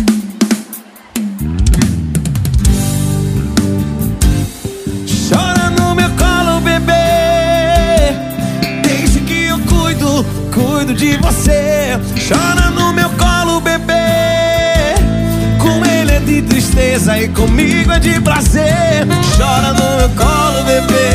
Chora no meu colo, bebê, desde que eu cuido de você. Chora no meu colo, bebê, com ele é de tristeza e comigo é de prazer. Chora no meu colo, bebê.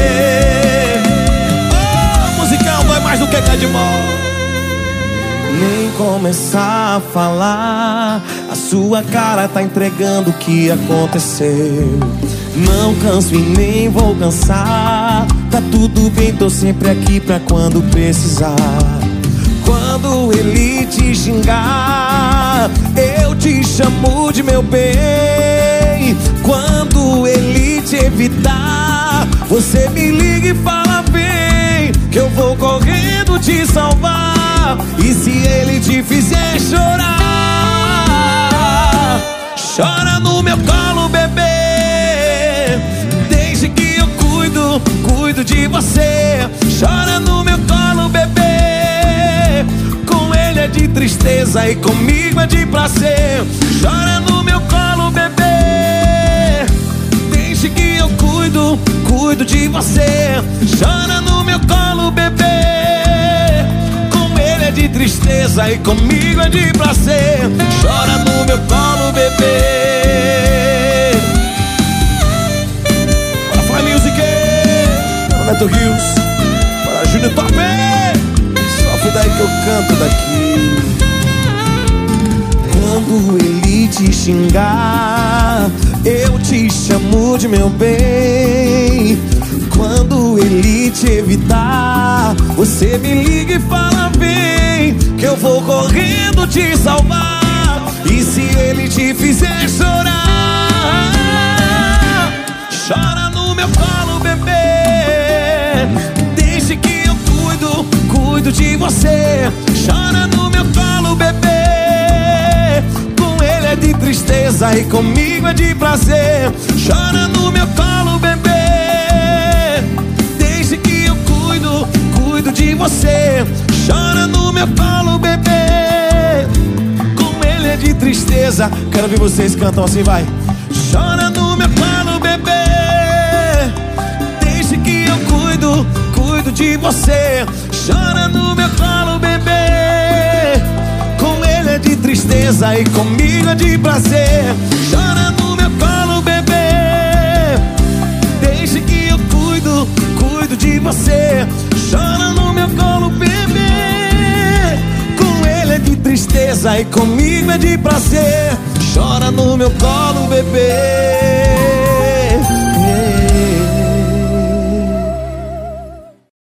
Oh, musicão dói mais do que cai de mão. Nem começar a falar, a sua cara tá entregando o que aconteceu. Não canso e nem vou cansar. Tá tudo bem, tô sempre aqui pra quando precisar. Quando ele te xingar, eu te chamo de meu bem. Quando ele te evitar, você me liga e fala vem, que eu vou correndo te salvar. E se ele te fizer chorar, chora no meu colo, bebê, desde que eu cuido de você. Chora no meu colo, bebê, com ele é de tristeza e comigo é de prazer. Chora no meu colo, bebê, desde que eu cuido de você. Chora no meu colo, bebê, com ele é de tristeza e comigo é de prazer. Chora no meu colo, bebê. Bora Fly Music, bora Neto Rios, bora Júnior Top. Só foi daí que eu canto daqui. Quando ele te xingar, eu te chamo de meu bem. Quando ele te evitar, você me liga e fala vem, que eu vou correndo te salvar. E se ele te fizer chorar, chora no meu colo, bebê, desde que eu cuido de você. Chora no meu colo, bebê, com ele é de tristeza e comigo é de prazer. Chora no meu colo, bebê, desde que eu cuido de você. Chora no meu colo, bebê, com ele é de tristeza. Quero ver vocês cantam assim, vai. Chora no meu colo, bebê, desde que eu cuido de você. Chora no meu colo, bebê, com ele é de tristeza e comigo é de prazer. Chora no meu colo, bebê, desde que eu cuido de você. Chora no meu colo, bebê, com ele é de tristeza e comigo é de prazer. Chora no meu colo, bebê.